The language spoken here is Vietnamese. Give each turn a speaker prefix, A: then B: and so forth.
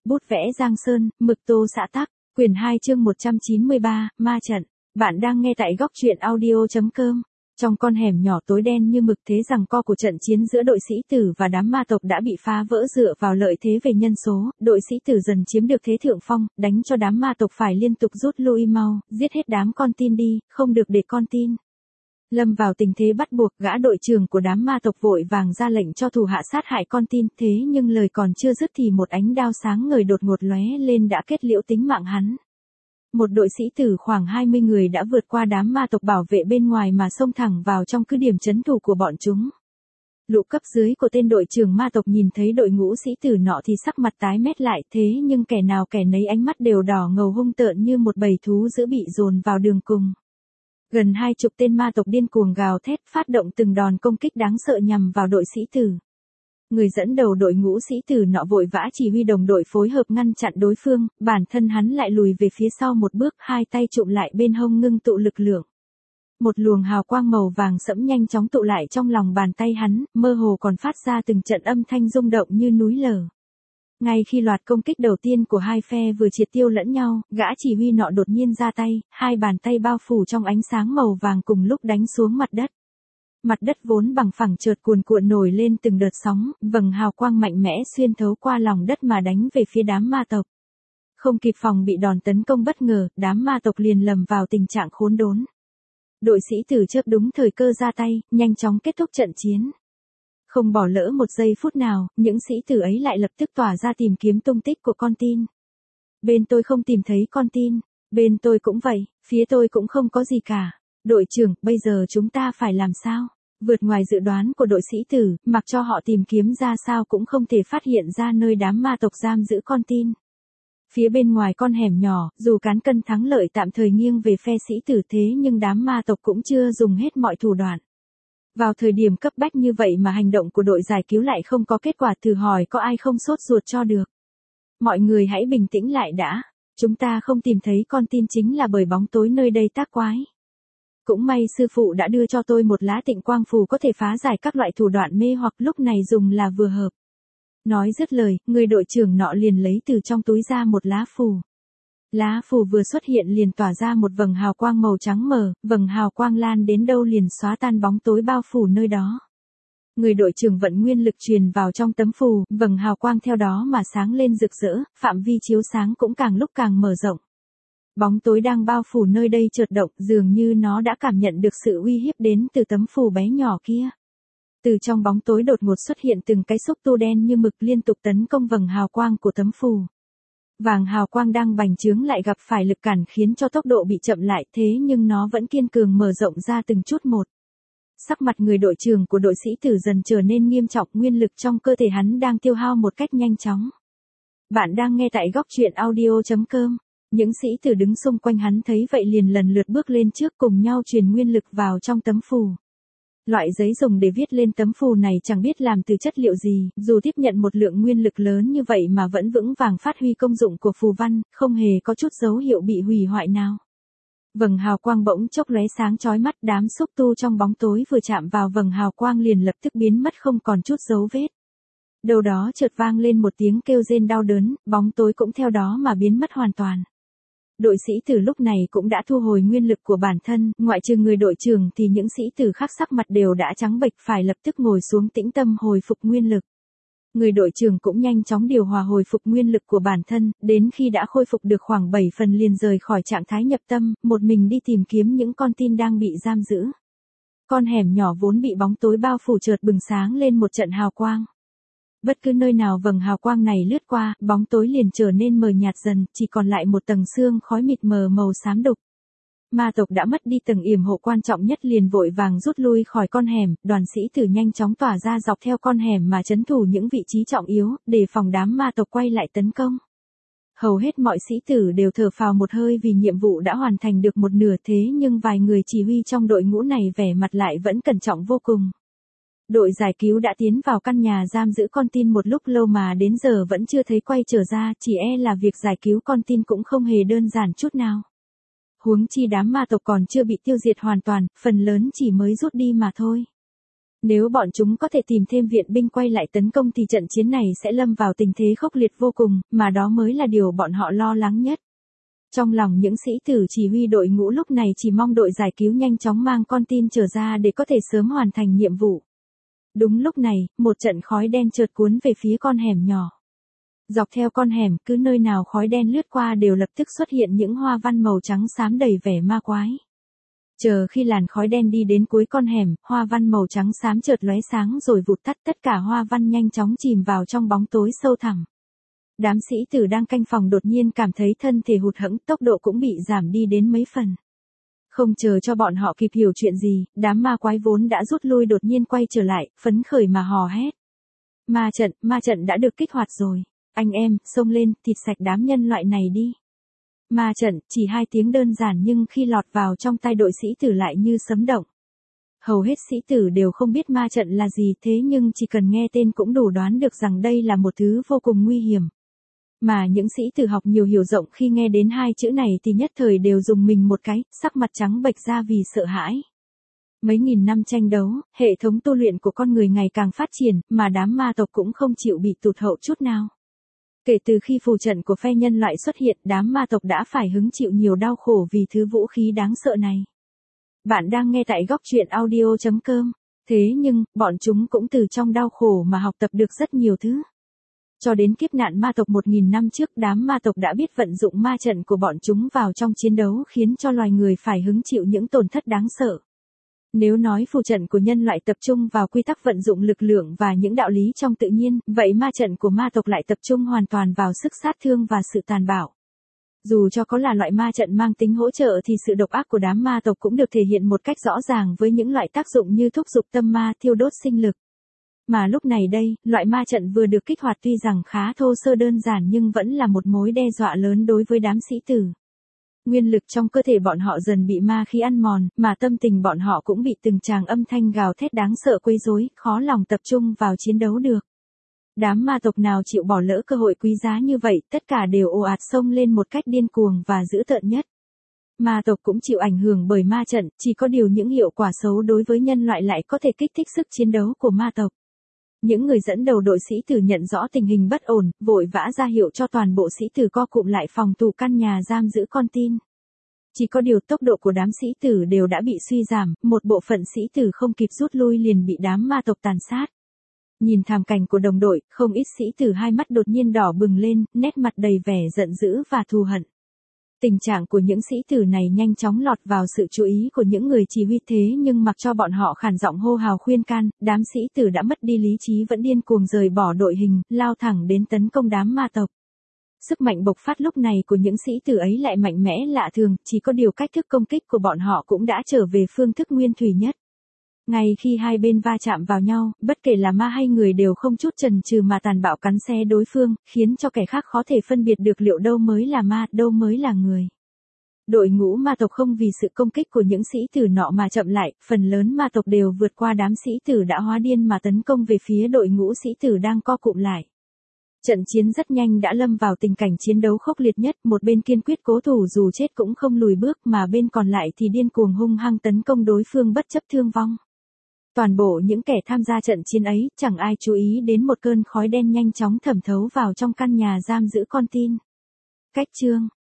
A: Bút vẽ Giang Sơn, mực tô xã tắc, quyển 2 chương 193, ma trận. Bạn đang nghe tại góc truyện audio.com. Trong con hẻm nhỏ tối đen như mực, thế rằng co của trận chiến giữa đội sĩ tử và đám ma tộc đã bị phá vỡ dựa vào lợi thế về nhân số, đội sĩ tử dần chiếm được thế thượng phong, đánh cho đám ma tộc phải liên tục rút lui mau, giết hết đám con tin đi, không được để con tin. Lâm vào tình thế bắt buộc, gã đội trưởng của đám ma tộc vội vàng ra lệnh cho thủ hạ sát hại con tin, thế nhưng lời còn chưa dứt thì một ánh đao sáng ngời đột ngột lóe lên đã kết liễu tính mạng hắn. Một đội sĩ tử khoảng 20 người đã vượt qua đám ma tộc bảo vệ bên ngoài mà xông thẳng vào trong cứ điểm trấn thủ của bọn chúng. Lũ cấp dưới của tên đội trưởng ma tộc nhìn thấy đội ngũ sĩ tử nọ thì sắc mặt tái mét lại, thế nhưng kẻ nào kẻ nấy ánh mắt đều đỏ ngầu hung tợn như một bầy thú dữ bị dồn vào đường cùng. Gần 20 tên ma tộc điên cuồng gào thét, phát động từng đòn công kích đáng sợ nhằm vào đội sĩ tử. Người dẫn đầu đội ngũ sĩ tử nọ vội vã chỉ huy đồng đội phối hợp ngăn chặn đối phương, bản thân hắn lại lùi về phía sau một bước, hai tay chụm lại bên hông ngưng tụ lực lượng. Một luồng hào quang màu vàng sẫm nhanh chóng tụ lại trong lòng bàn tay hắn, mơ hồ còn phát ra từng trận âm thanh rung động như núi lở. Ngay khi loạt công kích đầu tiên của hai phe vừa triệt tiêu lẫn nhau, gã chỉ huy nọ đột nhiên ra tay, hai bàn tay bao phủ trong ánh sáng màu vàng cùng lúc đánh xuống mặt đất. Mặt đất vốn bằng phẳng chợt cuồn cuộn nổi lên từng đợt sóng, vầng hào quang mạnh mẽ xuyên thấu qua lòng đất mà đánh về phía đám ma tộc. Không kịp phòng bị đòn tấn công bất ngờ, đám ma tộc liền lầm vào tình trạng khốn đốn. Đội sĩ tử chớp đúng thời cơ ra tay, nhanh chóng kết thúc trận chiến. Không bỏ lỡ một giây phút nào, những sĩ tử ấy lại lập tức tỏa ra tìm kiếm tung tích của con tin. Bên tôi không tìm thấy con tin, bên tôi cũng vậy, phía tôi cũng không có gì cả. Đội trưởng, bây giờ chúng ta phải làm sao? Vượt ngoài dự đoán của đội sĩ tử, mặc cho họ tìm kiếm ra sao cũng không thể phát hiện ra nơi đám ma tộc giam giữ con tin. Phía bên ngoài con hẻm nhỏ, dù cán cân thắng lợi tạm thời nghiêng về phe sĩ tử thế nhưng đám ma tộc cũng chưa dùng hết mọi thủ đoạn. Vào thời điểm cấp bách như vậy mà hành động của đội giải cứu lại không có kết quả, thử hỏi có ai không sốt ruột cho được. Mọi người hãy bình tĩnh lại đã, chúng ta không tìm thấy con tin chính là bởi bóng tối nơi đây tác quái. Cũng may sư phụ đã đưa cho tôi một lá tịnh quang phù có thể phá giải các loại thủ đoạn mê hoặc, lúc này dùng là vừa hợp. Nói dứt lời, người đội trưởng nọ liền lấy từ trong túi ra một lá phù. Lá phù vừa xuất hiện liền tỏa ra một vầng hào quang màu trắng mờ, vầng hào quang lan đến đâu liền xóa tan bóng tối bao phủ nơi đó. Người đội trưởng vận nguyên lực truyền vào trong tấm phù, vầng hào quang theo đó mà sáng lên rực rỡ, phạm vi chiếu sáng cũng càng lúc càng mở rộng. Bóng tối đang bao phủ nơi đây chợt động, dường như nó đã cảm nhận được sự uy hiếp đến từ tấm phù bé nhỏ kia. Từ trong bóng tối đột ngột xuất hiện từng cái xúc tu đen như mực liên tục tấn công vầng hào quang của tấm phù. Vàng hào quang đang bành trướng lại gặp phải lực cản khiến cho tốc độ bị chậm lại, thế nhưng nó vẫn kiên cường mở rộng ra từng chút một. Sắc mặt người đội trưởng của đội sĩ tử dần trở nên nghiêm trọng, nguyên lực trong cơ thể hắn đang tiêu hao một cách nhanh chóng. Bạn đang nghe tại góc truyện audio.com. Những sĩ tử đứng xung quanh hắn thấy vậy liền lần lượt bước lên trước cùng nhau truyền nguyên lực vào trong tấm phù. Loại giấy dùng để viết lên tấm phù này chẳng biết làm từ chất liệu gì, dù tiếp nhận một lượng nguyên lực lớn như vậy mà vẫn vững vàng phát huy công dụng của phù văn, không hề có chút dấu hiệu bị hủy hoại nào. Vầng hào quang bỗng chốc lóe sáng chói mắt, đám xúc tu trong bóng tối vừa chạm vào vầng hào quang liền lập tức biến mất không còn chút dấu vết. Đâu đó chợt vang lên một tiếng kêu rên đau đớn, bóng tối cũng theo đó mà biến mất hoàn toàn. Đội sĩ tử lúc này cũng đã thu hồi nguyên lực của bản thân, ngoại trừ người đội trưởng thì những sĩ tử khác sắc mặt đều đã trắng bệch, phải lập tức ngồi xuống tĩnh tâm hồi phục nguyên lực. Người đội trưởng cũng nhanh chóng điều hòa hồi phục nguyên lực của bản thân, đến khi đã khôi phục được khoảng 7 phần liền rời khỏi trạng thái nhập tâm, một mình đi tìm kiếm những con tin đang bị giam giữ. Con hẻm nhỏ vốn bị bóng tối bao phủ chợt bừng sáng lên một trận hào quang. Bất cứ nơi nào vầng hào quang này lướt qua, bóng tối liền trở nên mờ nhạt dần, chỉ còn lại một tầng sương khói mịt mờ màu xám đục. Ma tộc đã mất đi tầng yểm hộ quan trọng nhất liền vội vàng rút lui khỏi con hẻm, đoàn sĩ tử nhanh chóng tỏa ra dọc theo con hẻm mà trấn thủ những vị trí trọng yếu, để phòng đám ma tộc quay lại tấn công. Hầu hết mọi sĩ tử đều thở phào một hơi vì nhiệm vụ đã hoàn thành được một nửa, thế nhưng vài người chỉ huy trong đội ngũ này vẻ mặt lại vẫn cẩn trọng vô cùng. Đội giải cứu đã tiến vào căn nhà giam giữ con tin một lúc lâu mà đến giờ vẫn chưa thấy quay trở ra, chỉ e là việc giải cứu con tin cũng không hề đơn giản chút nào. Huống chi đám ma tộc còn chưa bị tiêu diệt hoàn toàn, phần lớn chỉ mới rút đi mà thôi. Nếu bọn chúng có thể tìm thêm viện binh quay lại tấn công thì trận chiến này sẽ lâm vào tình thế khốc liệt vô cùng, mà đó mới là điều bọn họ lo lắng nhất. Trong lòng những sĩ tử chỉ huy đội ngũ lúc này chỉ mong đội giải cứu nhanh chóng mang con tin trở ra để có thể sớm hoàn thành nhiệm vụ. Đúng lúc này, một trận khói đen chợt cuốn về phía con hẻm nhỏ. Dọc theo con hẻm, cứ nơi nào khói đen lướt qua đều lập tức xuất hiện những hoa văn màu trắng xám đầy vẻ ma quái. Chờ khi làn khói đen đi đến cuối con hẻm, hoa văn màu trắng xám chợt lóe sáng rồi vụt tắt, tất cả hoa văn nhanh chóng chìm vào trong bóng tối sâu thẳm. Đám sĩ tử đang canh phòng đột nhiên cảm thấy thân thể hụt hẫng, tốc độ cũng bị giảm đi đến mấy phần. Không chờ cho bọn họ kịp hiểu chuyện gì, đám ma quái vốn đã rút lui đột nhiên quay trở lại, phấn khởi mà hò hét. Ma trận đã được kích hoạt rồi. Anh em, xông lên, thịt sạch đám nhân loại này đi. Ma trận, chỉ 2 tiếng đơn giản nhưng khi lọt vào trong tay đội sĩ tử lại như sấm động. Hầu hết sĩ tử đều không biết ma trận là gì, thế nhưng chỉ cần nghe tên cũng đủ đoán được rằng đây là một thứ vô cùng nguy hiểm. Mà những sĩ tử học nhiều hiểu rộng khi nghe đến 2 chữ này thì nhất thời đều dùng mình một cái, sắc mặt trắng bệch ra vì sợ hãi. Mấy nghìn năm tranh đấu, hệ thống tu luyện của con người ngày càng phát triển, mà đám ma tộc cũng không chịu bị tụt hậu chút nào. Kể từ khi phù trận của phe nhân loại xuất hiện, đám ma tộc đã phải hứng chịu nhiều đau khổ vì thứ vũ khí đáng sợ này. Bạn đang nghe tại góc truyện audio.com. Thế nhưng, bọn chúng cũng từ trong đau khổ mà học tập được rất nhiều thứ. Cho đến kiếp nạn ma tộc 1000 năm trước, đám ma tộc đã biết vận dụng ma trận của bọn chúng vào trong chiến đấu khiến cho loài người phải hứng chịu những tổn thất đáng sợ. Nếu nói phù trận của nhân loại tập trung vào quy tắc vận dụng lực lượng và những đạo lý trong tự nhiên, vậy ma trận của ma tộc lại tập trung hoàn toàn vào sức sát thương và sự tàn bạo. Dù cho có là loại ma trận mang tính hỗ trợ thì sự độc ác của đám ma tộc cũng được thể hiện một cách rõ ràng với những loại tác dụng như thúc giục tâm ma, thiêu đốt sinh lực. Mà lúc này đây, loại ma trận vừa được kích hoạt tuy rằng khá thô sơ đơn giản nhưng vẫn là một mối đe dọa lớn đối với đám sĩ tử. Nguyên lực trong cơ thể bọn họ dần bị ma khí ăn mòn, mà tâm tình bọn họ cũng bị từng tràng âm thanh gào thét đáng sợ quấy rối, khó lòng tập trung vào chiến đấu được. Đám ma tộc nào chịu bỏ lỡ cơ hội quý giá như vậy, tất cả đều ồ ạt xông lên một cách điên cuồng và dữ tợn nhất. Ma tộc cũng chịu ảnh hưởng bởi ma trận, chỉ có điều những hiệu quả xấu đối với nhân loại lại có thể kích thích sức chiến đấu của ma tộc. Những người dẫn đầu đội sĩ tử nhận rõ tình hình bất ổn, vội vã ra hiệu cho toàn bộ sĩ tử co cụm lại phòng tù căn nhà giam giữ con tin. Chỉ có điều tốc độ của đám sĩ tử đều đã bị suy giảm, một bộ phận sĩ tử không kịp rút lui liền bị đám ma tộc tàn sát. Nhìn thảm cảnh của đồng đội, không ít sĩ tử hai mắt đột nhiên đỏ bừng lên, nét mặt đầy vẻ giận dữ và thù hận. Tình trạng của những sĩ tử này nhanh chóng lọt vào sự chú ý của những người chỉ huy, thế nhưng mặc cho bọn họ khản giọng hô hào khuyên can, đám sĩ tử đã mất đi lý trí vẫn điên cuồng rời bỏ đội hình, lao thẳng đến tấn công đám ma tộc. Sức mạnh bộc phát lúc này của những sĩ tử ấy lại mạnh mẽ lạ thường, chỉ có điều cách thức công kích của bọn họ cũng đã trở về phương thức nguyên thủy nhất. Ngay khi hai bên va chạm vào nhau, bất kể là ma hay người đều không chút chần chừ mà tàn bạo cắn xé đối phương, khiến cho kẻ khác khó thể phân biệt được liệu đâu mới là ma, đâu mới là người. Đội ngũ ma tộc không vì sự công kích của những sĩ tử nọ mà chậm lại, phần lớn ma tộc đều vượt qua đám sĩ tử đã hóa điên mà tấn công về phía đội ngũ sĩ tử đang co cụm lại. Trận chiến rất nhanh đã lâm vào tình cảnh chiến đấu khốc liệt nhất, một bên kiên quyết cố thủ dù chết cũng không lùi bước mà bên còn lại thì điên cuồng hung hăng tấn công đối phương bất chấp thương vong. Toàn bộ những kẻ tham gia trận chiến ấy, chẳng ai chú ý đến một cơn khói đen nhanh chóng thẩm thấu vào trong căn nhà giam giữ con tin. Cách chương